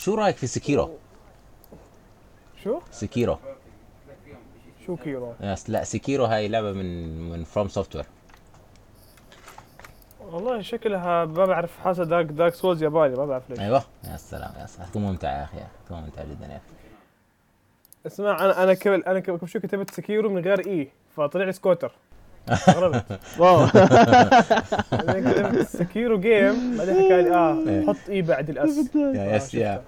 شو رايك في سكيرو؟ شو سكيرو كيرو؟ لا سكيرو هاي لعبه من فروم سوفت وير. والله شكلها ما بعرف، حاسه دارك سولز ياباني، ما بعرف ليش. ايوه يا سلام يا سلام، تكون ممتعه يا اخي، تكون ممتعه جدا يا اخي. اسمع، انا شو كتبت سكيرو من غير اي، فطلع لي سكوتر. استغربت. واو. بعدين كتبت سكيرو جيم، بعدين حكى لي حط اي بعد الاس. يا يس يا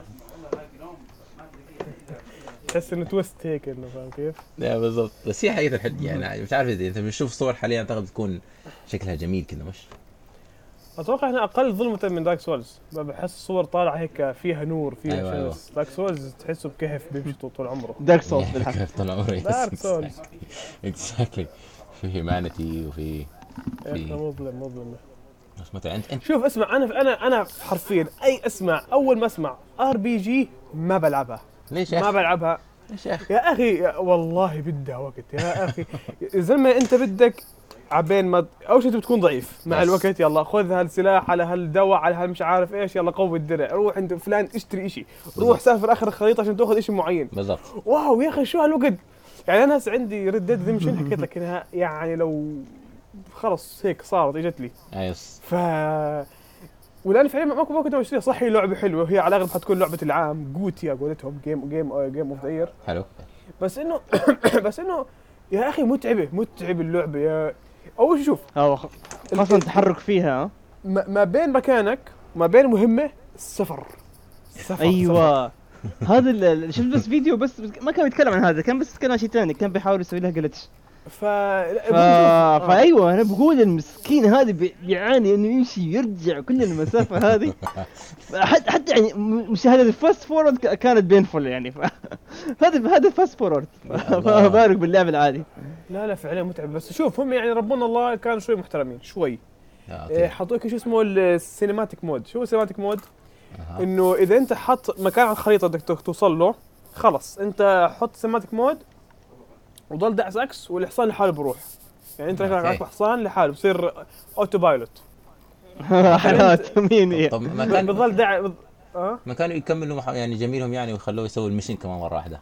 تحس انه تويست هيك، انه فاهم كيف؟ لا بالضبط. بس هي حقيقة الحد يعني مش عارف اذا انت بتشوف صور حاليا اعتقد بتكون شكلها جميل كذا مش؟ اتوقع انها اقل ظلمه من دارك سولز، بحس الصور طالعه هيك فيها نور فيها أيوة شيء. أيوة. دارك سولز تحسه بكهف بيمشي طول عمره. دارك سولز بالحق. كيف طول عمري. دارك سولز اكزاكتلي. في هيومانيتي وفي مظلم. بس متى انت شوف اسمع، انا حرفيا اول ما اسمع ار بي جي ما بلعبها. ليش يا ما اخي؟ بلعبها ليش يا اخي؟ يا اخي، والله بدها وقت يا اخي. يا زلمه انت بدك عبين ما اول شيء بتكون ضعيف مع بس. الوقت. يلا خذ هالسلاح على هالدواء على هالمش عارف ايش، يلا قوي الدرع، روح عند فلان اشتري اشي، روح سافر اخر الخريطه عشان تاخذ اشي معين. بالضبط. واو يا اخي شو هالوقت. يعني انا هسه عندي ريد ديد ريدمشن، حكيت لك انها يعني لو خلص هيك صارت اجت لي. يس. ف والان فعليا ما كنت اشتريها. صح هي لعبه حلوه، هي على الاغلب حتكون لعبه العام، جوتيا قولتهم، جيم اوف ذا يير. حلو. بس انه بس انه يا اخي متعب اللعبه. يا اول شيء شوف، خاصة تحرك فيها. ما بين مكانك وما بين مهمه سفر. ايوه. هذا شفت بس فيديو، بس ما كان يتكلم عن هذا، كان بس يتكلم عن شيء ثاني، كان بيحاول يسوي لها جلتش. فايوه انا بقول المسكين هذا بيعاني انه يمشي يرجع كل المسافه هذه. حتى يعني مشاهده الفاست فورورد كانت بينفول يعني. هذا فاست فورورد. فبارك باللعب العادي. لا فعليا متعب. بس شوف هم يعني ربنا الله كانوا شوي محترمين شوي. اوكي. حطوك شو اسمه السينماتيك مود. شو السينماتيك مود؟ انه اذا انت حط مكان على الخريطه بدك توصل له، خلص انت حط سينماتيك مود وضل دعس اكس والحصان لحاله بروح. يعني انت راكب حصان لحاله بصير اوتو بايلوت. حالات مين طب ما كان بضل ما كانوا يكملوا يعني جميلهم يعني ويخلوه يسوي المشين كمان مره واحده.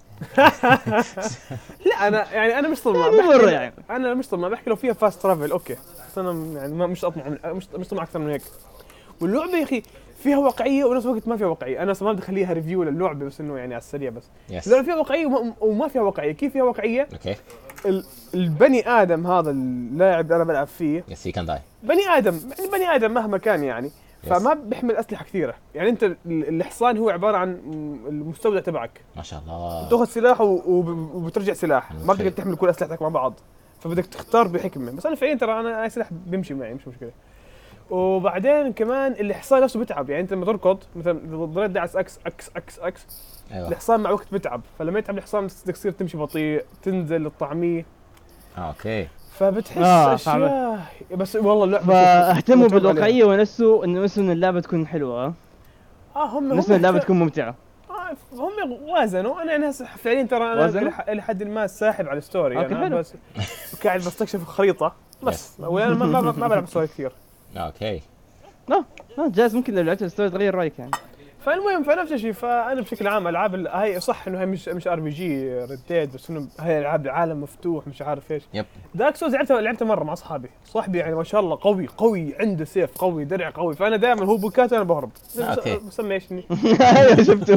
لا انا مش طماع مرة يعني. انا مش طماع، بحكي لو فيها فاست ترافل اوكي، بس انا يعني مش اطمع مش طماع اكثر من هيك. واللعبه يا اخي فيها واقعيه ونفس الوقت ما فيها واقعيه. انا اصلا ما بدي اخليها ريفيو للعبه، بس انه يعني على السريع بس. لأن فيها واقعيه وما فيها واقعيه. كيف فيها واقعيه؟ اوكي. البني ادم هذا اللاعب اللي انا بلعب فيه يس هي كان داي بني ادم مهما كان يعني، فما بيحمل اسلحه كثيره. يعني انت الحصان هو عباره عن المستودع تبعك، ما شاء الله. تاخذ سلاح وبترجع سلاح، ما بتقدر تحمل كل اسلحتك مع بعض، فبدك تختار بحكمه. بس انا فعليا ترى انا اي سلاح بيمشي معي مش مشكله. وبعدين كمان الحصان نفسه بتعب. يعني انت لما تركض مثلا ضليت دعس اكس اكس اكس اكس، أيوة. الحصان مع وقت بتعب، فلما يتعب الحصان بدك تصير تمشي بطيء، تنزل الطعميه. اوكي. فبتحس اشياء. بس والله اللعبه فاهتموا بالواقعيه ونسوا انه اللعبه تكون حلوه. هم اللعبه تكون ممتعه. هم وازنوا. انا يعني هسه فعليا ترى انا الى حد ما ساحب على الستوري. يعني بس قاعد بستكشف الخريطه بس، وانا ما بلعب ستوري كثير. اوكي. لا جايز ممكن لو لعبت الستوري تغير رايك يعني. فالمهم فنفس الشيء. فانا بشكل عام العاب هاي صح انه هي مش ار بي جي ريد ديد، بس انه هي العاب عالم مفتوح مش عارف ايش. يب. دارك سولز لعبتها مره مع اصحابي. صاحبي يعني ما شاء الله قوي عنده سيف قوي درع قوي، فانا دائما هو بوكات وانا بهرب. بسمي ايش ايوه شفته.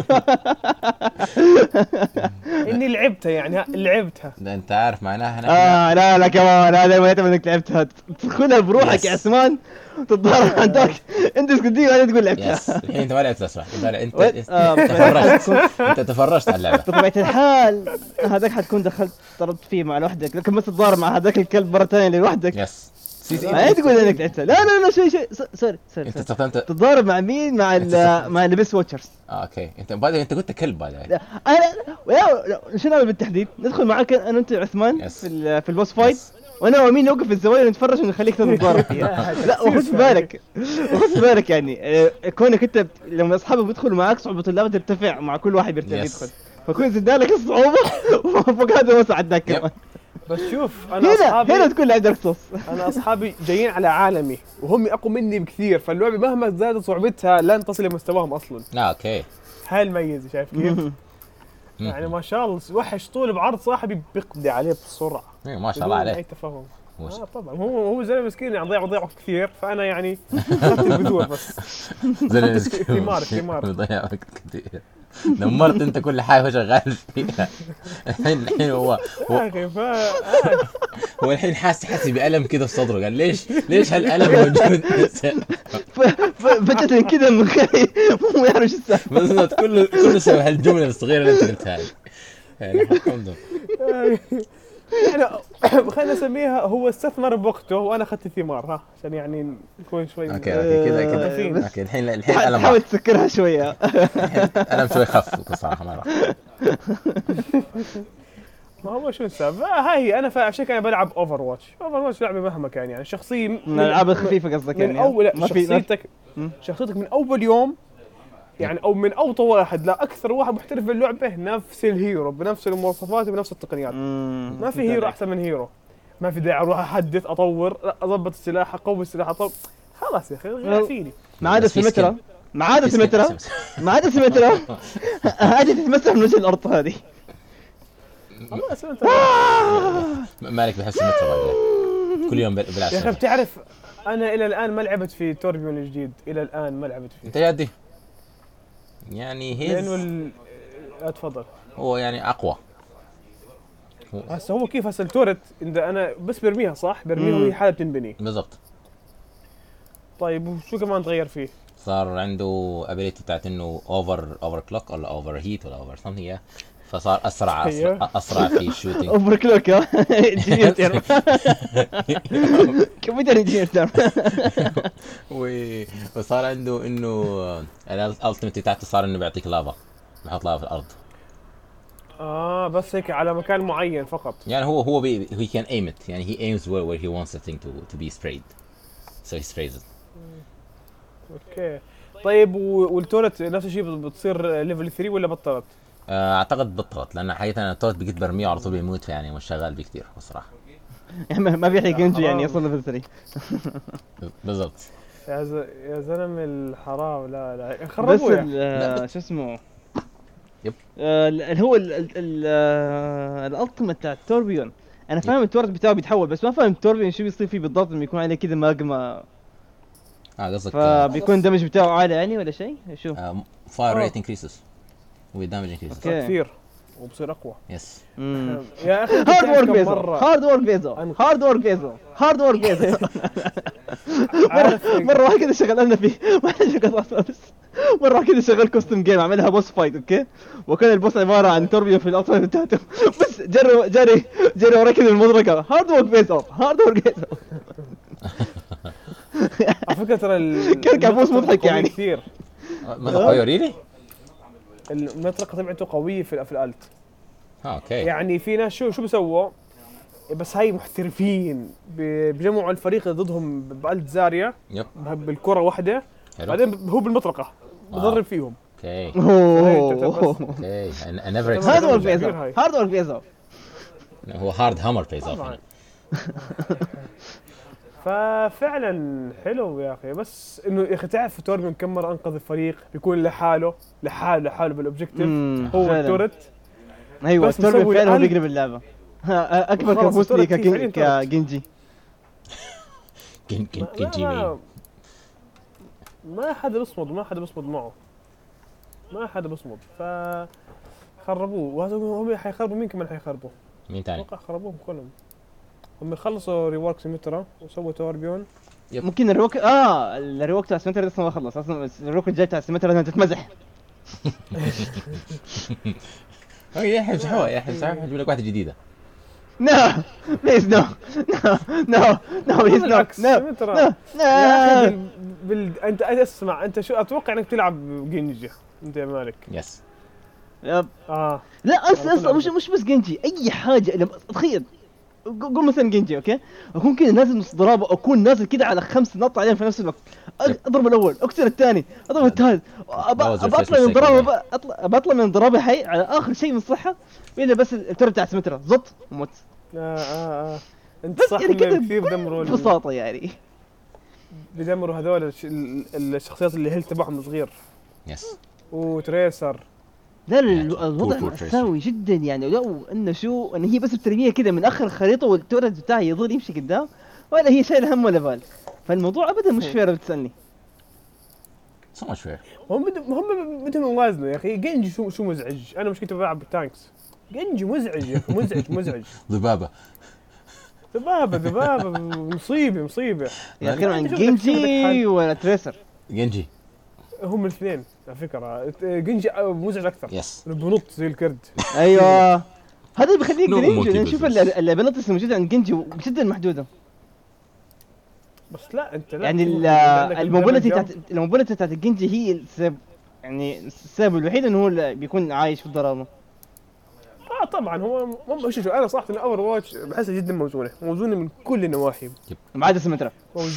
اني لعبتها يعني لعبتها. ده انت عارف معناها لا كمان هذا ما يعتمد انك لعبتها. تدخلها بروحك يا عثمان وتتضارب عندك. انت اسكتي وانا تقول لعبتها. الحين انت ما لعبت اسمع. انت تفرجت على اللعبه. بطبيعه الحال هذاك حتكون دخلت ضربت فيه مع لوحدك، لكن ما تتضارب مع هذاك الكلب مره ثانيه لوحدك. يس. ما تقول انك لعبتها. لا شيء سوري انت استخدمت تتضارب مع مين؟ مع البيس واتشرز. اوكي. انت قلت كلب بعد. انا شو نعمل بالتحديد؟ ندخل معاك انا وانت عثمان في البوس فايت، وانا وامين نوقف في الزوايا ونتفرج ونخليك تتضارب فيها. لا وخذ بالك يعني كونك انت لما اصحابك بيدخلوا معاك صعوبه اللعبه ترتفع مع كل واحد يدخل، فكون زدنا لك الصعوبه وفوق هذا وسع عندك كمان. بس شوف انا اصحابي هنا تكون لعب دارك سولز. انا اصحابي جايين على عالمي وهم اقوى مني بكثير، فاللعبه مهما زادت صعوبتها لن تصل لمستواهم اصلا. اوكي. هاي الميزه شايف كيف؟ يعني ما شاء الله وحش طول بعرض صاحبي بيقضي عليه بسرعه. ما شاء الله بدون اي عليه. تفاهم. طبعا هو زلمه مسكين يعني ضيع وقت كثير، فانا يعني اخذت البذور بس. زلمه مسكين ثمار ضيع وقت كثير. دمرت انت كل حاجه شغال فيها. الحين هو هو الحين حاسس بألم كده في صدره، قال ليش هالألم موجود؟ فجأة كده من خير مو يعرف ايش السالفة. بالضبط كله سوى هالجملة الصغيرة اللي انت قلتها يعني الحمد يعني خلينا نسميها هو استثمر بوقته وانا اخذت الثمار، ها عشان يعني نكون شوي اوكي كده اوكي الحين ألم حاول تسكرها شوية. ألم شوي خف صراحة ما راح. ما هو شو السبب؟ هاي انا عشان كذا بلعب اوفر واتش لعبه مهما كان يعني شخصيه من الالعاب الخفيفه قصدك يعني من اول ما في شخصيتك من اول يوم يعني او من اوطى واحد لاكثر واحد محترف باللعبه نفس الهيرو بنفس المواصفات وبنفس التقنيات. ما في هيرو احسن من هيرو، ما في داعي اروح احدث اطور لا اضبط السلاح اقوي السلاح اطور. خلاص يا اخي غير فيني ما عاد سيمترا هذه تتمسح من وجه الارض هذه. مالك بحس سيمترا كل يوم بلعب يا اخي بتعرف انا الى الان ما لعبت في توربيون الجديد، الى الان ما لعبت فيه. انت جدي يعني لانه اتفضل هو يعني اقوى هسه هو كيف هسه التورت انا بس برميها صح برميها وهي حالها بتنبني بالضبط. طيب وشو كمان تغير فيه؟ صار عنده ابيليتي بتاعت انه اوفر كلوك ولا اوفر هيت ولا اوفر سمثينج، فصار اسرع في الشوتينج. اوفر كلوك انجينير تيرم كمبيوتر انجينير تيرم. وصار عنده انه الالتيميت بتاعته صار انه بيعطيك لافا، بحط لافا في الارض. بس هيك على مكان معين فقط. يعني هو he can aim it، يعني he aims where he wants the thing to be sprayed so he sprays it. اوكي طيب والتورت نفس الشيء بتصير ليفل 3 ولا بطلت؟ اعتقد بطلت لان حقيقه انا التورت بقيت برميه على طول بيموت، يعني مش شغال بيه كثير بصراحه. ما بيحرق جنجي يعني اصلا ليفل 3 بالضبط. يا زلمه الحرام لا خربوا بس شو اسمه اللي هو الالتيميت بتاع التوربيون. انا فاهم التورت بتاعه بيتحول بس ما فاهم التوربيون شو بيصير فيه بالضبط، انه يكون عليه كذا ماجما قصدك فبيكون الدمج بتاعه عالي يعني ولا شيء؟ شو فاير ريت انكريسز ودامج انكريسز كثير وبصير اقوى. يس يا اخي هارد وورك بيزو مرة واحد كذا شغلنا فيه مرة كذا شغل كوستم جيم عملها بوس فايت اوكي، وكان البوس عبارة عن توربيون في الأطراف بتاعته بس جري ورا كذا المضرقة هارد وورك بيزو. على فكرة ترى كان كابوس مضحك يعني كثير. يوريني المطرقة تبعته قوية في الالت. اوكي يعني في ناس شو بيسووا بس هاي محترفين بجمعوا الفريق ضدهم بألت زاريا بالكرة واحدة بعدين هو بالمطرقة بضرب فيهم. اوكي اوكي انا نيفر هارد وورك بيزو هو هارد هامر بيزو. ففعلا حلو يا اخي، بس انه يا اخي تعرف توربيون كم مرة انقذ الفريق بيكون لحاله بالاوبجيكتيف هو التورت. ايوه التوربيون فعلا هو بيقلب اللعبة. اكبر كابوس لي كجنجي ما حدا بيصمد معه ما حدا بيصمد فخربوه. وهذا هم حيخربوا مين كمان حيخربوا مين تاني؟ اتوقع خربوهم كلهم. هم خلصوا ريورك سيمترا وسووا توربيون. ممكن الريورك تاع سيمترا لسه ما خلص اصلا، الريورك الجاي تاع سيمترا لازم تتمزح. يا حبيبي اجيب لك واحده جديده. No please no please no. يا اخي انت اسمع انت شو اتوقع انك تلعب جينجي انت يا مالك. يس يب لا اصلا مش بس جينجي اي حاجه. تخيل قول مثلا جينجي اوكي اكون كذا نازل نص ضربه اكون نازل كذا على 5 نط عليهم في نفس الوقت اضرب الاول اكسر الثاني اضرب الثالث بطلع من ضربه حي على اخر شيء من الصحه الا بس التوربيون بتاع سيمترا زط وموت. انت صح يعني كثير بدمروا ببساطه يعني بدمروا هذول الشخصيات اللي هيل تبعهم صغير. يس وتريسر. لا الوضع مأساوي جدا يعني. لو انه شو ان هي بس بترميها كذا من اخر الخريطه والتورنت بتاعها يظل يمشي قدام، ولا هي شايله هم ولا بال. فالموضوع ابدا مش فير بتسالني. سو ماتش فير. هم بدهم يوازنوا يا اخي. جنجي شو مزعج. انا مشكلتي بلعب بالتانكس. جنجي مزعج يا اخي، مزعج. ذبابه مصيبه يا اخي عن جنجي ولا تريسر؟ جنجي هم الاثنين على فكره. جنجي مزعج اكثر. يس بنط زي الكرد. ايوه هذا اللي بيخليك No جرينج. monkey نشوف business. البناطس الموجوده عند جنجي جدا محدوده. بس لا انت لا يعني الموبيلتي بتاعت الجنجي هي السبب، يعني السبب الوحيد انه هو اللي بيكون عايش في الظلام. طبعا هو شوف انا صراحه اوفر واتش بحسها جدا موزونه من كل النواحي ما عدا سمترا.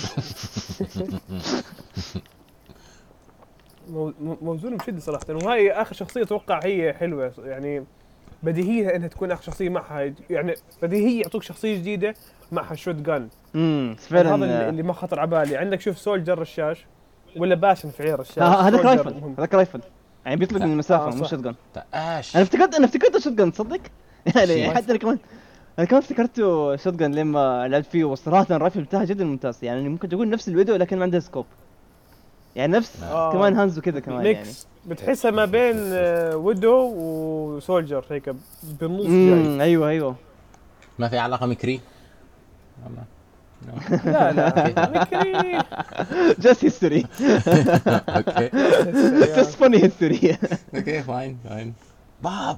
موزونه بشده صراحه. وهاي اخر شخصيه اتوقع هي حلوه يعني. بديهيه انها تكون اخر شخصيه معها، يعني بديهيه يعطوك شخصيه جديده معها شوت جان. فعلا هذا اللي ما خطر على بالي. عندك شوف سولجر رشاش ولا باشن في عير الرشاش. هذاك رايفل يعني بيطلق من المسافه مش شوت جان. تقاش. انا افتكرت شوت جان تصدق. يعني حتى انا كمان افتكرته شوت جان لما لعبت فيه. وصراحه الرايفل بتاعها جدا ممتاز يعني. ممكن تقول نفس الفيديو لكن ما عندها سكوب يعني نفس كمان هانز وكذا كمان يعني. بتحسها ما بين ويدو وسولجر هيك بالنص جاي. ايوه ما في علاقه مكري. لا مكري. just history. اوكي just funny history. اوكي فاين باب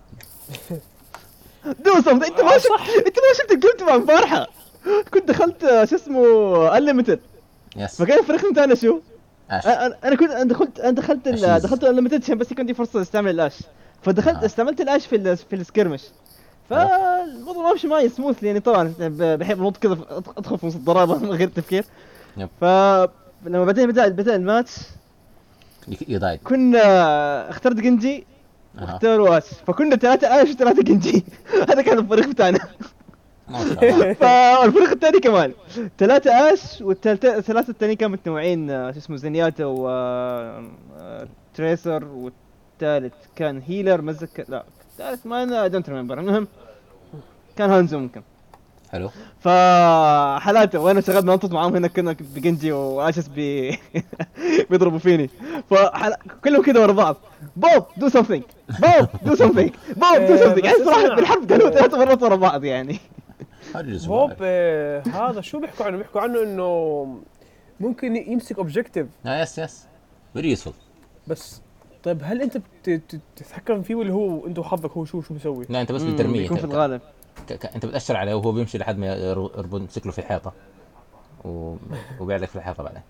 do something. انت ما شفت الجيم مع مبارحه. كنت دخلت شو اسمه unlimited. يس فكان الفريق بتاعنا شو؟ انا دخلت unlimited عشان بس يكون عندي فرصه استعمل الاش. فدخلت استعملت الاش في السكيرمش. فالموضوع ما مشي معي سموث يعني. طبعا بحب انط كذا ادخل في نص الضربه من غير تفكير. فلما بعدين بدا الماتش يضايق. كنا اخترت جنجي واختاروا اش. فكنا 3 اش و3 جنجي. هذا كان الفريق بتاعنا. فالفريق الثاني كمان 3 اش والثلاثه الثانيين كانوا متنوعين. شو اسمه زينياتا و تريسر. والثالث كان هيلر مزك. لا الثالث ما انا دونت ريمبر. المهم كان هانزو ممكن. حلو. فحالاته وانا شغال بنطط معاهم هنا كنا بجنجي واشس بيضربوا فيني. كلهم كده ورا بعض. بوب دو سمثينج بوب دو سمثينج بوب دو سمثينج. يعني صراحه بالحرب قالوا 3 مرات ورا بعض يعني. بوب هذا شو بيحكوا عنه انه ممكن يمسك اوبجكتيف. يس فيري يوسفول. بس طيب هل انت بتتحكم فيه ولا هو انت وحظك هو شو بيسوي؟ لا انت بس بترميه. يكون في الغالب انت بتأشر عليه وهو بيمشي لحد ما يمسك له في الحيطه وبيعلق في الحيطه بعدين.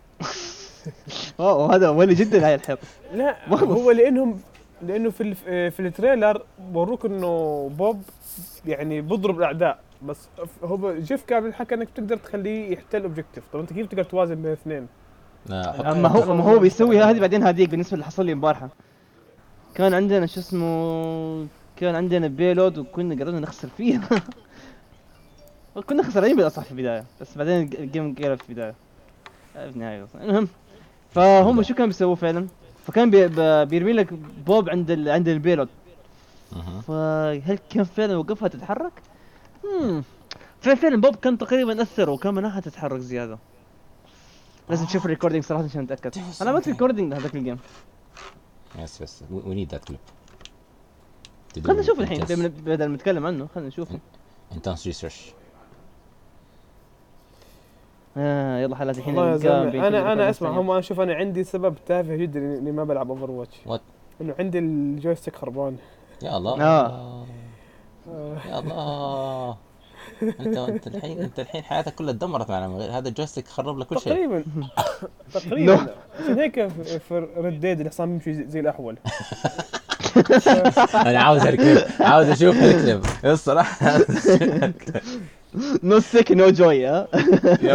وهذا ولي جدا هاي الحيطه. لا هو لانه في التريلر وروك انه بوب يعني بيضرب الاعداء. بس هو جيف كان حكى انك تقدر تخليه يحتل اوبجكتيف. طب انت كيف تقدر توازن بين الاثنين؟ اما هو بيسوي هذه بعدين هذيك. بالنسبه اللي حصل لي امبارحه كان عندنا شو اسمه كان عندنا بيلود وكنا قررنا نخسر فيها. كنا خسرانين بالاصح في البدايه بس بعدين الجيم قلب في البدايه في النهايه. المهم فهم شو كانوا بيسووا فعلا. فكان بيرمي لك بوب عند البيلود. فهل كان فعلا وقفها تتحرك؟ فعلا بوب كان تقريبا اثر وكان مناها تتحرك زياده. لازم تشوف الريكوردينج صراحه عشان اتاكد. انا ما في ريكوردينج هذاك الجيم. يس وي نيد ذات كليب. خلنا نشوف الحين بدل ما نتكلم عنه. خلنا نشوفه. انتنس ريسيرش. يلا حالات الحين. انا اسمع هم. انا شوف انا عندي سبب تافه جدا اني ما بلعب اوفر واتش. انه عندي الجويستيك خربان. يا الله يا الله. انت الحين حياتك كلها تدمرت معنا من غير هذا الجويستيك. خرب لك كل شيء تقريبا. عشان هيك في ريد اللي صار يمشي زي الاحول. انا عاوز اشوف الكليب الصراحه. نو سيك نو جوي. يب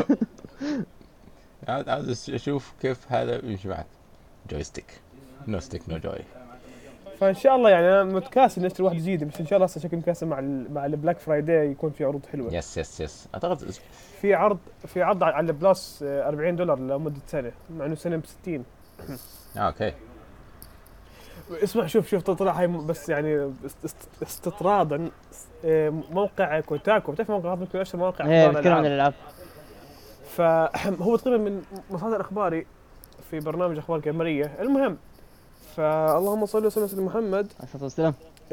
عاوز اشوف كيف هذا يمشي معك. جويستيك نو ستيك نو جوي. فان شاء الله يعني انا متكاسل نشتري واحد جديد. بس ان شاء الله هسه شكل مكاسل مع البلاك فرايداي يكون في عروض حلوه. يس اعتقد في عرض على البلاس $40 لمده سنه مع انه سنه ب60. اوكي. اسمع شوف طلع هاي بس يعني استطرادا موقع كوتاكو، بتعرف موقع هذا ممكن اشهر مواقع بتكلم عن الالعاب. فهو تقريبا من مصادر اخباري في برنامج اخبار جيمريه. المهم فاللهم صل وسلم على سيدنا محمد عليه الصلاه والسلام.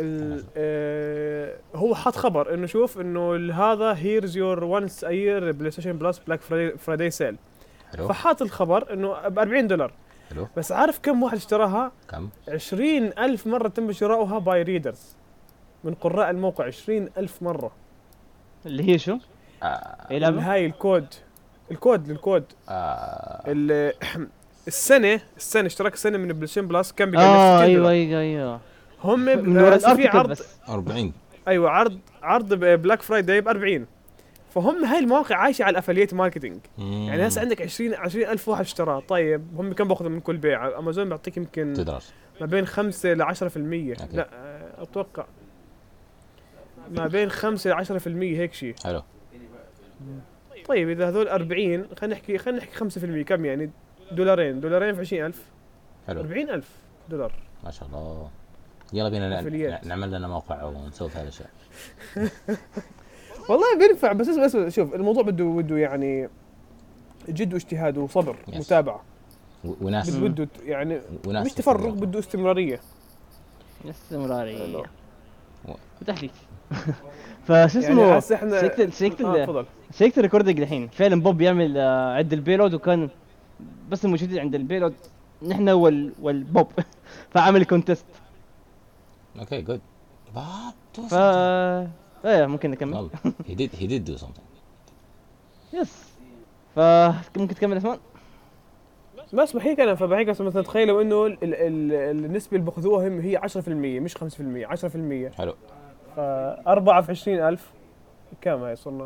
هو حط خبر انه شوف انه هذا هيرز يور وانس اير بلاي ستيشن بلس بلاك فرايداي سيل. فحاط الخبر انه ب$40. حلو. بس عارف كم واحد اشتراها؟ كم؟ 20,000 مرة تم شراؤها باي ريدرز من قراء الموقع. 20,000 مرة. اللي هي شو؟ اللي هاي الكود للكود. السنة اشتراك السنة من بلايستيشن بلس كم بقى؟ ايوه هم في عرض بس 40. ايوه عرض بلاك فرايداي ب40. فهم هاي المواقع عايشة على الافلييت ماركتينج. يعني هسه عندك 20,000 واحد اشتراه. طيب هم كم باخذوا من كل بيع؟ امازون بيعطيك يمكن ما بين 5 ل 10%. لا اتوقع ما بين 5 ل 10% هيك شيء. حلو. طيب اذا هذول 40 خلينا نحكي 5% كم يعني؟ دولارين في 20,000. حلو. $40,000. ما شاء الله. يلا بينا نعمل لنا موقع ونسوي هذا الشيء. والله بينفع بس شوف الموضوع بده يعني جد واجتهاد وصبر متابعة وناس بده يعني مش تفرغ، بده استمرارية. تحليل. فشو اسمه يعني شيكت الريكوردينج الحين فعلا بوب يعمل عند البيلود، وكان بس الموجودين عند البيلود نحن والبوب فعمل كونتست. اوكي جود. ايه ممكن نكمل. he did do something. يس. فممكن تكمل اسمان. بس بحكي انا مثلا تخيلوا انه النسبه اللي باخذوها هي 10% مش 5%، 10%. حلو. 4 في 20,000 كم هي صرنا؟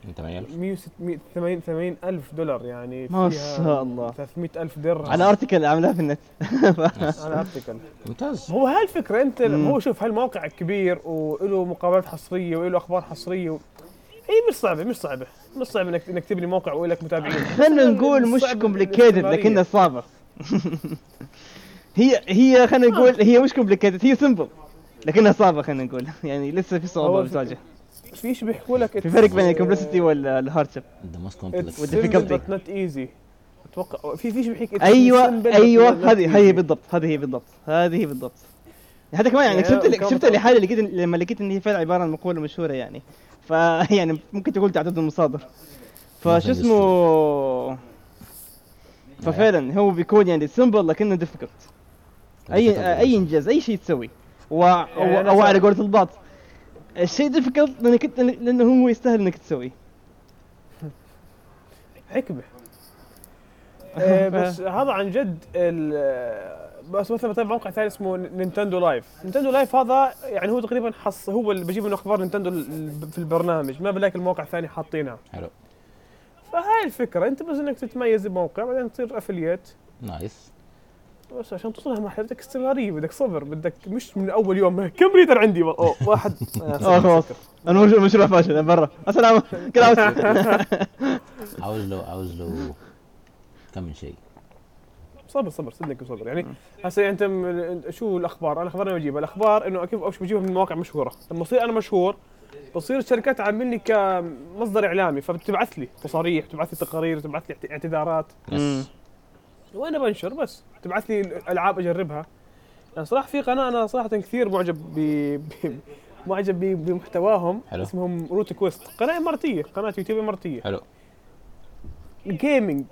80,000 $180,000 يعني ما شاء الله. 300,000 درهم على ارتكل عملها في النت. على ارتكل ممتاز. هو هاي الفكره. انت هو شوف هالموقع كبير وله مقابلات حصريه وله اخبار حصريه هي مش صعبه انك تبني موقع ولك متابعين. خلينا نقول مش كومبليكيتد لكنها صعبه. هي خلينا نقول هي مش كومبليكيتد، هي سمبل لكنها صعبه. خلينا نقول يعني لسه في صعوبه بتواجه. فيش بيحكوا لك في فرق بين الكومبلكسيتي والهاردشيب. والديفيكولتي نوت ايزي. اتوقع فيش بيحكي. ايوه هذه بالضبط. هذا كمان يعني شفت الحاله اللي لما لقيت ان هي فعلا عباره عن مقوله مشهوره يعني، فيعني ممكن تقول تعدد المصادر. فشو اسمه ففعلا هو بيكون يعني سمبل لكنه ديفيكولت. اي انجاز اي شيء تسوي او على قولة البعض الشيء ديفيكولت لانه هو يستاهل انك تسويه. حكمه. بس هذا عن جد بس مثلا بتابع موقع ثاني اسمه نينتندو لايف. هذا يعني هو تقريبا هو اللي بجيب من اخبار نينتندو في البرنامج، ما بلاقي المواقع الثانيه حاطينها. حلو. فهاي الفكره، انت بس انك تتميز بموقع بعدين تصير افلييت. نايس. بس عشان توصلها مرحله بدك استمراريه، بدك صبر، بدك مش من اول يوم كم ريدر عندي واحد. خلاص انا مشروع فاشل انا برا. السلام كلام. عاوز له كم من شيء. صبر صدقني صبر. يعني هسه انت شو الاخبار؟ انا بجيبها الاخبار انه كيف بجيبها من مواقع مشهوره. لما اصير انا مشهور بصير الشركات تعاملني كمصدر اعلامي، فبتبعث لي تصاريح، بتبعث لي تقارير، بتبعث لي اعتذارات. وانا بنشر بس تبعث لي العاب اجربها. يعني صراحه في قناه انا صراحه كثير معجب بمحتواهم. حلو. اسمهم روت كويست، قناه اماراتيه، قناه يوتيوب اماراتيه. حلو. جيمنج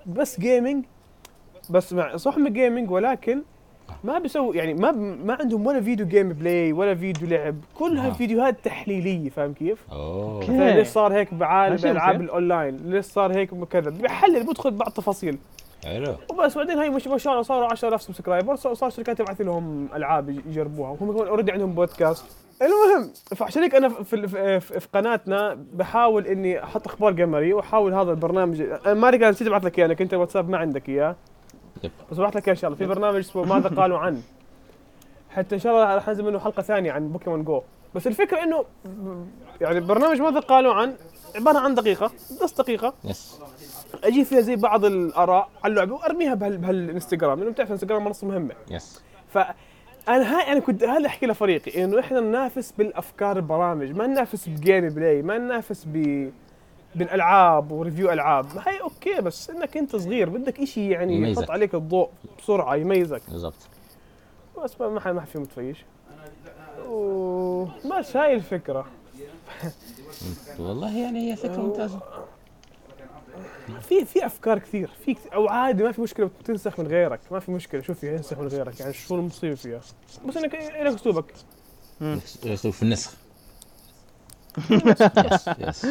بس مع صحن جيمنج، ولكن ما بيسوي يعني ما عندهم ولا فيديو جيم بلاي ولا فيديو لعب، كلها فيديوهات تحليليه. فاهم كيف؟ ليش صار هيك بعالم الالعاب الاونلاين، ليش صار هيك كذا، بحلل بدخل بعض التفاصيل. حلو. وبس بعدين هاي مش ما شاء الله صاروا 10,000 سبسكرايبر، صار شركات تبعث لهم العاب يجربوها، وهم كمان اوريدي عندهم بودكاست. المهم فعشان هيك انا في قناتنا بحاول اني احط اخبار جيمري، واحاول هذا البرنامج ما رجع نسيت ابعث لك اياه، لانك انت الواتساب ما عندك اياه. بس ببعث لك ان شاء الله في برنامج اسمه ماذا قالوا عن، حتى ان شاء الله راح انزل منه حلقه ثانيه عن بوكيمون جو. بس الفكره انه يعني برنامج ماذا قالوا عن عباره عن دقيقه بس دقيقه اجي فيها زي بعض الاراء على اللعبه وارميها بهالانستغرام، لانه بتعرف الانستغرام منصه مهمه. انا كنت هذا احكي لفريقي انه احنا ننافس بالافكار البرامج، ما ننافس بجيم بلاي، ما ننافس بالالعاب وريفيو العاب. ما هي اوكي، بس انك انت صغير بدك اشي يعني يميزك. يحط عليك الضوء بسرعه يميزك. بالضبط. بس ما في متفيش بس هاي الفكره. والله يعني هي فكره ممتازه. في افكار كثير او عادي ما في مشكله تنسخ من غيرك، ما في مشكله. شوف فيها ينسخ من غيرك يعني شو المصيبه فيها؟ بس انك لك اسلوبك. يسوي في النسخ. يس.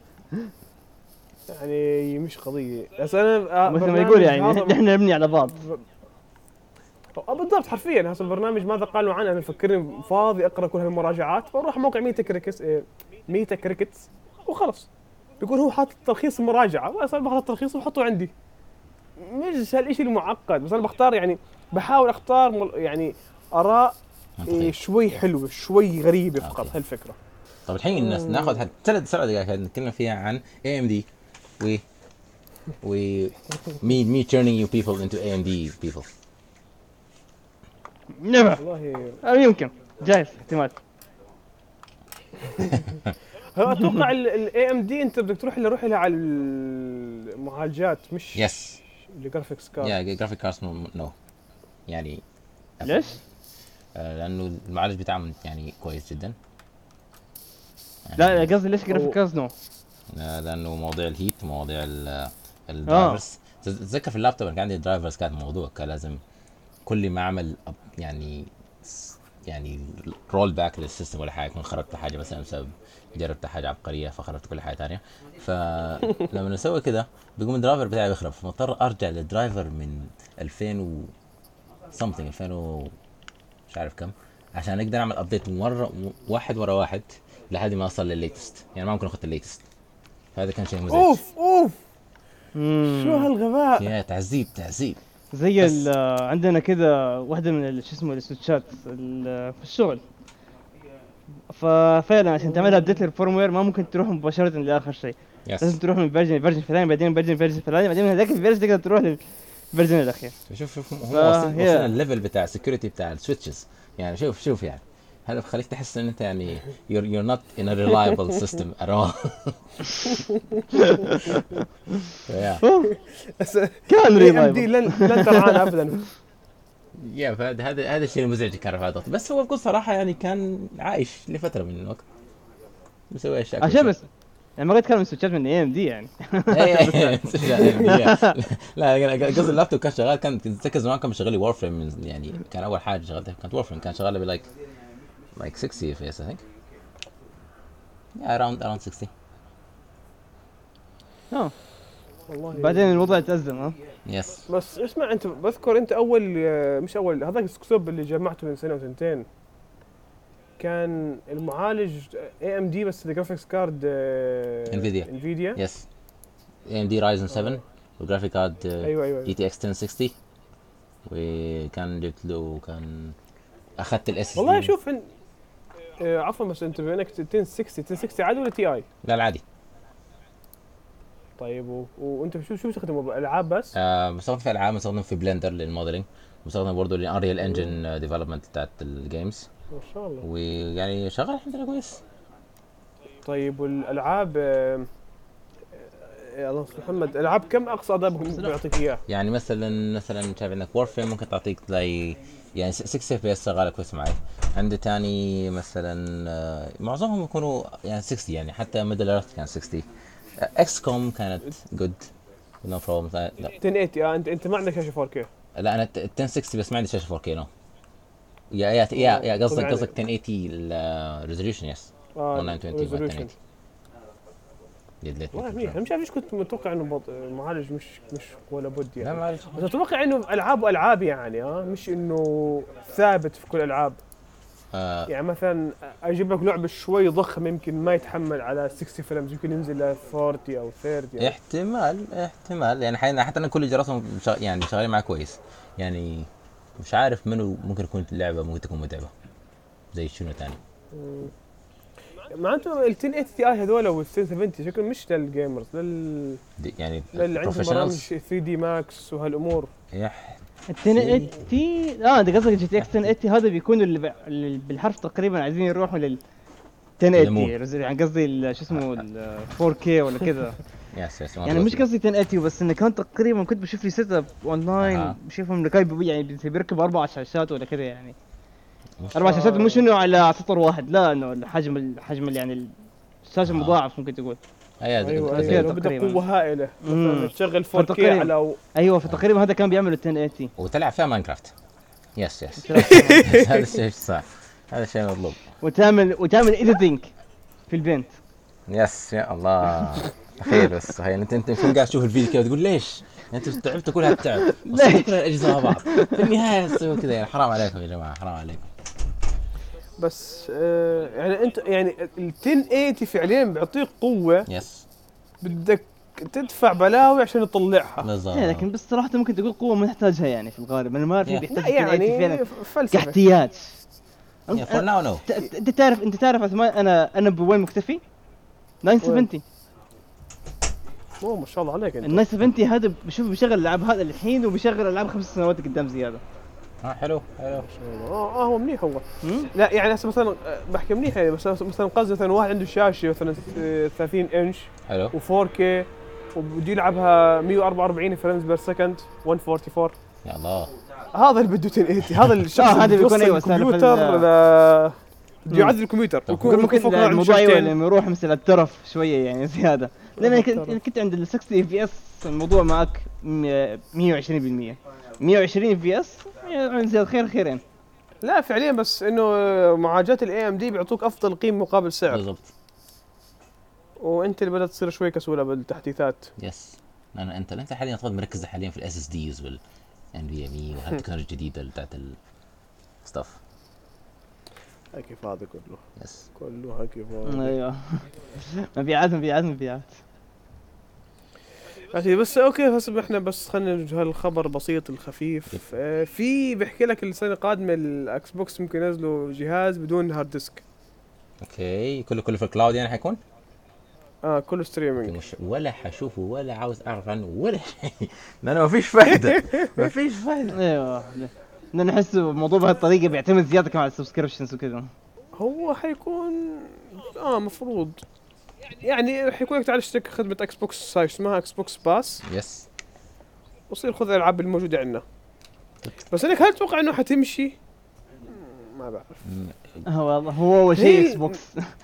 يعني مش قضيه، بس انا مثل ما يقول يعني احنا نبني على بعض. بالضبط حرفيا. هذا البرنامج ماذا قالوا عنه؟ انا مفكرني فاضي اقرا كل هالمراجعات، بروح موقع ميتا كريكتس وخلص بيكون هو حاطط تلخيص المراجعه، بس انا باخذ التلخيص وبحطه عندي. مش هالشيء المعقد، بس انا بختار يعني بحاول اختار يعني اراء شوي حلوه شوي غريبه فقط. هالفكره. طب الحين الناس ناخذ 3 دقائق نتكلم فيها عن AMD و me turning you people into AMD people. والله يمكن جايز احتمال. اتوقع الاي ام دي انت بدك تروح لها على المعالجات مش يس الجرافيكس كارد. يا جرافيك كارد نو يعني ليش؟ لانه المعالج بتاعهم يعني كويس جدا. لا قصدي ليش جرافيك كارد نو؟ لانه مواضيع الهيت ومواضيع الدرايفرز. تتذكر في اللابتوب كان عندي درايفرز، كانت موضوع كان لازم كل ما اعمل يعني رول باك للسيستم ولا حاجه، كنت خربت حاجه مثلا بسبب جربت حاجه عبقريه فخربت كل حاجه ثانيه. فلما نسوي كده بيقوم الدرايفر بتاعي بيخرب، فمضطر ارجع للدرايفر من 2000 و something 2000 و مش عارف كم عشان اقدر اعمل ابديت مره واحد ورا واحد لحد ما اوصل للليتست. يعني ما ممكن اخذ الليتست، فهذا كان شيء مزعج. اوف شو هالغباء يا تعذيب زي عندنا كذا واحدة من شو اسمه السويتشات في الشغل، ففعلا عشان تعمل ابديت للفورموير ما ممكن تروح مباشرة لاخر شيء. لازم تروح من فيرجن فلاني بعدين فيرجن فلاني بعدين من هذاك الفيرجن تقدر تروح للفيرجن الاخير. شوف هم وصلنا الليفل بتاع السكيورتي بتاع السويتشز. يعني شوف يعني هذا بخليك تحس ان انت يعني you're not in a reliable system at all. كان ريلايبل لن ترعانا ابدا. هذا الشيء المزعج كان رفع ضغط. بس هو بكل صراحه يعني كان عايش لفتره من الوقت مسوي اشياء عشان بس يعني ما قد كان من سويتشات من اي ام دي يعني. لا قصدي اللابتوب كان شغال، كان تذكر زمان كان شغال لي وورفريم يعني كان اول حاجه شغلتها كانت وورفريم، كان شغال لي like 60 FPS I think. Yeah, around 60. والله بعدين الوضع تأزم. يس بس اسمع انت بذكر انت اول مش اول هذاك السكسوب اللي جمعته من سنه وسنتين كان المعالج اي ام دي بس الجرافيكس كارد انفيديا. يس اي ام دي رايزن 7 والجرافيك كارد ايوه جي تي اكس 1060 وكان جبت له كان اخذت الاس والله شوف عفوا بس انت بينك 1060 عادي ولا تي اي؟ لا العادي. طيب وانت شو تستخدمه العاب بس؟ بستخدم في العاب، بستخدم في بلندر للموديلنج، بستخدم برضه للانريال انجن ديفلوبمنت بتاعت الجيمز ما شاء الله. ويعني شغال الحمد لله كويس. طيب والالعاب يا الله محمد العاب كم اقصى اداء بيعطيك اياه؟ يعني مثلا شايف عندك وورفريم ممكن تعطيك زي يعني 6 اف اس شغاله كويس معي. عندي تاني مثلا معظمهم يكونوا يعني 60 يعني حتى ميدل ايرث كان 60. اكس كوم كانت جود نو بروبلم. 1080 انت ما عندك شاشه 4K؟ لا انا 1060 بس ما عندي شاشه 4K نو. يا قصدك 1080 الريزوليوشن يس 1920 انا مش عارف ايش كنت متوقع انه معالج مش ولا بد يعني. لا معالج بس اتوقع انه العاب يعني مش انه ثابت في كل الالعاب. يعني مثلا اجيب لك لعبه شوي ضخمه يمكن ما يتحمل على 60 فريمز يمكن ينزل ل 40 او 30 احتمال يعني حتى انا كل جراتهم يعني شغالين معي كويس يعني. مش عارف منو ممكن يكون اللعبه ممكن تكون متعبه زي شنو ثاني. معناته ال 1080 تي اي هذول وال 1070 شكلهم مش للجيمرز يعني اللي عندهم برامج 3 دي ماكس وهالامور. 1080 انت قصدك جي تي اكس 1080 هذا بيكون اللي بالحرف تقريبا عايزين يروحوا لل 1080 يعني قصدي شو اسمه ال 4K ولا كذا. يس يعني مش قصدي 1080 بس انه كان تقريبا كنت بشوف لي سيت اب اونلاين بشوفهم انه كان يعني بيركب 4 شاشات ولا كذا يعني 4 شاشات مش انه على سطر واحد لا انه الحجم يعني الشاشه مضاعف ممكن تقول. ايوه بدها قوه هائله مثلا تشغل 4K على ايوه فتقريبا هذا كان بيعمل 1080 وتلعب فيها ماينكرافت. يس هذا الشيء صح، هذا الشيء مطلوب. وتعمل ايديتنج في البنت. يس يا الله اخير. بس هي انت فين قاعد تشوف الفيديو كذا تقول ليش انت تعبتوا كل هالتعب وصلوا كل الاجهزه مع بعض في النهايه تسوي كذا؟ يعني حرام عليكم يا جماعه، حرام عليكم. بس يعني انت يعني ال 1080 فعليا بيعطيك قوه. يس بدك تدفع بلاوي عشان تطلعها بالضبط. لكن بس صراحه ممكن تقول قوه ما نحتاجها يعني في الغالب. انا ما في بيحتاج يعني فلسفه كاحتياج. فور ناو نو. انت تعرف عثمان انا بوين مكتفي 970. ما شاء الله عليك. ال 970 هذا بشوف بيشغل الالعاب هذا الحين وبيشغل العاب 5 سنوات قدام زياده. حلو هو منيح هو. لا يعني هسه مثلا بحكي منيح يعني بس مثلا قصدي مثلا واحد عنده شاشه مثلا 30 انش حلو و4K وبده يلعبها 144 فريمز بير سكند 144. يا الله هذا اللي بده 1080. هذا الشخص هذا بيكون ايوه الكمبيوتر بده يعدل الكمبيوتر ممكن الموضوع ايوه لما يروح مثل الترف شويه يعني زياده. لان كنت عند ال 60 اف بي اس الموضوع معك 120% 120 اف بي اس يعني زي الخير خيرين. لا فعليا بس انه معالجات الاي ام دي بيعطوك افضل قيمه مقابل سعر بالضبط. وانت اللي بدات تصير شوي كسوله بالتحديثات. يس لان انت حاليا طبعا مركز حاليا في الاس اس ديز والان في ام اي وهالتكنولوجيا الجديده بتاعت الستاف. حكي فاضي كله. يس كله حكي فاضي. ايوه مبيعات اخي بس اوكي هسه احنا بس خلينا نوجه الخبر البسيط الخفيف. في بيحكي لك السنه القادمه الاكس بوكس ممكن ينزلوا جهاز بدون هارد ديسك. اوكي كله في الكلاود يعني حيكون كله ستريمينج. مش ولا حشوفه ولا عاوز اعرف عنه ولا شيء لانه ما فيش فايده. ايوه لان احس الموضوع بهالطريقه بيعتمد زياده كمان على السبسكريبشنز وكذا. هو حيكون مفروض يعني حيكون لك تعال اشترك خدمه اكس بوكس اسمها اكس بوكس باس. يس وصير خذ الالعاب الموجوده عندنا. بس انك هل تتوقع انه حتمشي؟ ما بعرف. هو اول شيء اكس بوكس.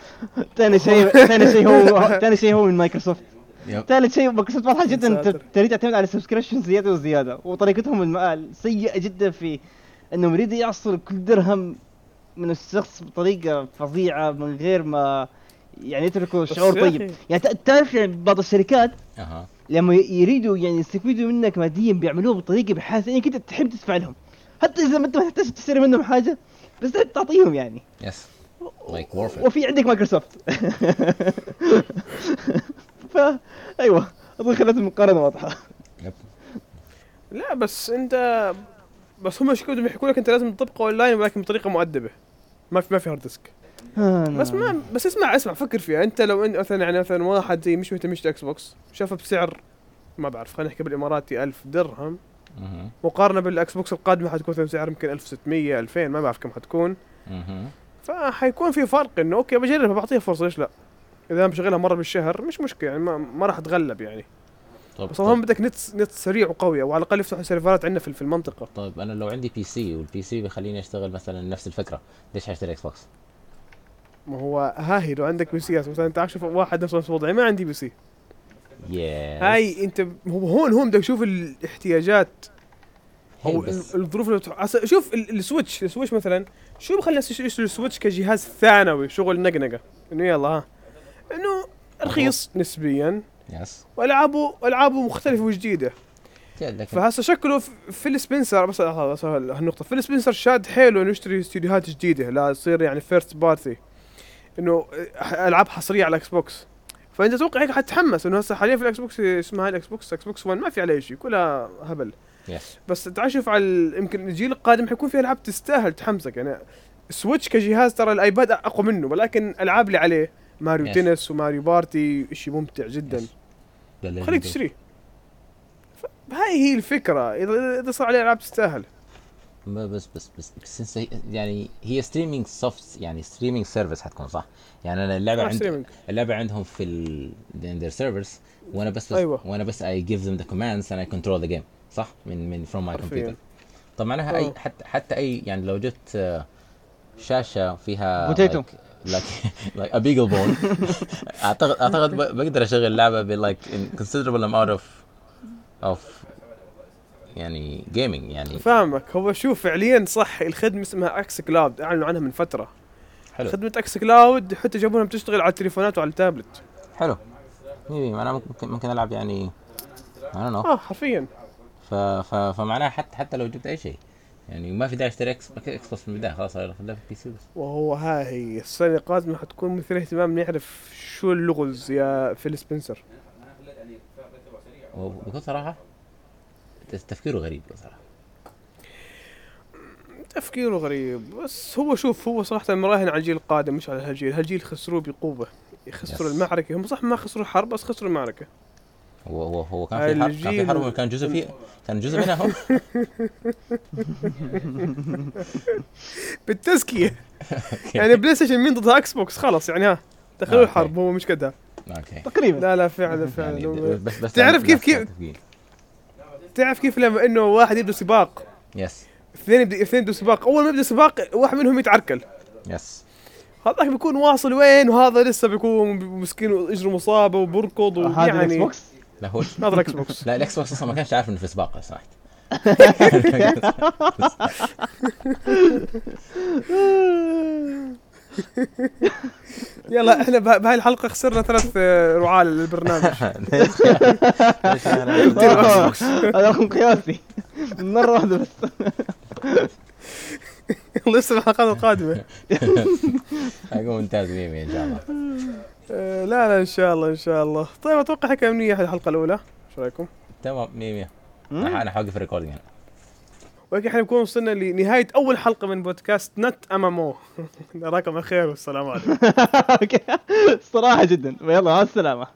ثاني شيء هو من مايكروسوفت. ثالث شيء مايكروسوفت واضحه جدا تريد تعتمد على السبسكريبشن زياده وزياده وطريقتهم سيئه جدا في انهم يريدوا يعصروا كل درهم من الشخص بطريقه فظيعه من غير ما يعني يتركوا شعور طيب. يعني تعرف يعني بعض الشركات لما يريدوا يعني يستفيدوا منك ماديا بيعملوها بطريقه بحيث انك انت تحب تدفع لهم حتى اذا ما انت محتاج تشتري منهم حاجه بس تعطيهم يعني. يس لايك وورفير. وفي عندك مايكروسوفت. ايوه اظن خلت المقارنه واضحه. لا بس انت بس هم بدهم يحكوا لك انت لازم تطبقه اونلاين ولكن بطريقه مؤدبه. ما في هارد ديسك. بس اسمع فكر فيها. انت لو انت مثلا واحد زي مش مهتم يشتري اكس بوكس شافه بسعر ما بعرف خلينا نحكي بالاماراتي 1000 درهم مقارنه بالاكس بوكس القادمه حتكون سعر يمكن 1600 2000 ما بعرف كم حتكون. فحيكون في فرق انه اوكي بجربها بعطيها فرصه ليش لا. اذا انا بشغلها مره بالشهر مش مشكله يعني ما راح اتغلب يعني. بس هم بدك نت سريع وقوي وعلى الاقل يفتحوا سيرفرات عندنا في المنطقه. طيب انا لو عندي بي سي والبي سي بيخليني اشتغل مثلا نفس الفكره ليش حاشتري اكس بوكس؟ ما هو هاي لو عندك بي سي مثلا انت شوف واحد نفس وضعي ما عندي بي سي. هاي انت هون بدك تشوف الاحتياجات او الظروف اللي شوف السويتش مثلا شو بخلي الناس يشتروا السويتش كجهاز ثانوي شغل نقنقه انه يلا انه رخيص نسبيا. يس والعابه مختلفه وجديده. فهسه شكله فيل سبنسر بس هالنقطه فيل سبنسر شاد حيله انه يشتري استديوهات جديده لا يصير يعني فيرست بارتي انه العاب حصريه على الاكس بوكس. فانت تتوقع هيك حتتحمس انه هسه حاليا في الاكس بوكس اسمها الاكس بوكس 1 ما في عليه شيء كلها هبل. بس تعال شوف على يمكن الجيل القادم حيكون فيه العاب تستاهل تحمسك يعني. سويتش كجهاز ترى الايباد اقوى منه ولكن العاب اللي عليه ماريو تنس وماريو بارتي شيء ممتع جدا. خليك تشتريه. هاي هي الفكره، اذا صار عليه العاب تستاهل. بس يعني هي ستريمينج سوفت، يعني ستريمينج سيرفيس حتكون صح. يعني انا اللعبه عندهم في in their servers، وانا بس أيوة. وانا بس I give them the commands and I control the game صح من from my computer. طب معناها اي حتى اي يعني لو جبت شاشه فيها بوتيتو like a beagle bone اعتقد بقدر اشغل لعبه ب like in considerable amount of يعني جيمنج يعني. فاهمك. هو شوف فعليا صح، الخدمه اسمها اكس كلاود، اعلنوا عنها من فتره. حلو. خدمه اكس كلاود حتى جابوها بتشتغل على التليفونات وعلى التابلت. حلو. انا ممكن العب يعني I don't know. حرفيا. فمعناها حتى لو جبت اي شيء يعني ما في داعي اشتري اكس بوكس من البدايه، خلاص خليها في البي سي بس. وهو ها هي السنه القادمه حتكون مثير اهتمام نعرف شو اللغز يا فيل سبنسر. وبكل صراحه تفكيره غريب بصراحه. تفكيره غريب، بس هو شوف هو صراحة مراهن على الجيل القادم مش على هالجيل. هالجيل خسروه بقوة، يخسروا المعركة. هم صح ما خسروا الحرب بس خسروا المعركة. هو كان في حرب كان جزء منها هو. بالتزكية. يعني بلاي ستيشن مين ضد اكس بوكس خلاص يعني ها دخلوا الحرب، هو مش كده. تقريبا. لا فعلا يعني بس تعرف كيف لما انه واحد يبدأ سباق، يس اثنين يبدأ سباق، اول ما يبدأ سباق واحد منهم يتعركل، يس هذاك بيكون واصل وين وهذا لسه بيكون مسكين ويجري مصابه وبركض ويعني لا هو هذا الاكس بوكس. لا الاكس بوكس اصلا ما كانش عارف انه في سباق صراحه. يلا احنا بهاي الحلقه خسرنا 3 رعاة للبرنامج. هذا رقم قياسي مرة واحدة بس. لسه الحلقات القادمة حيكون ممتاز 100 ان شاء الله. لا ان شاء الله. طيب اتوقع حكى منيح الحلقة الأولى، شو رايكم؟ تمام 100. انا حوقف الريكوردينج هنا. وهيك احنا بنكون وصلنا لنهاية أول حلقة من بودكاست نت MMO. نراكم بخير والسلام عليكم. صراحة جدا، يلا مع السلامة.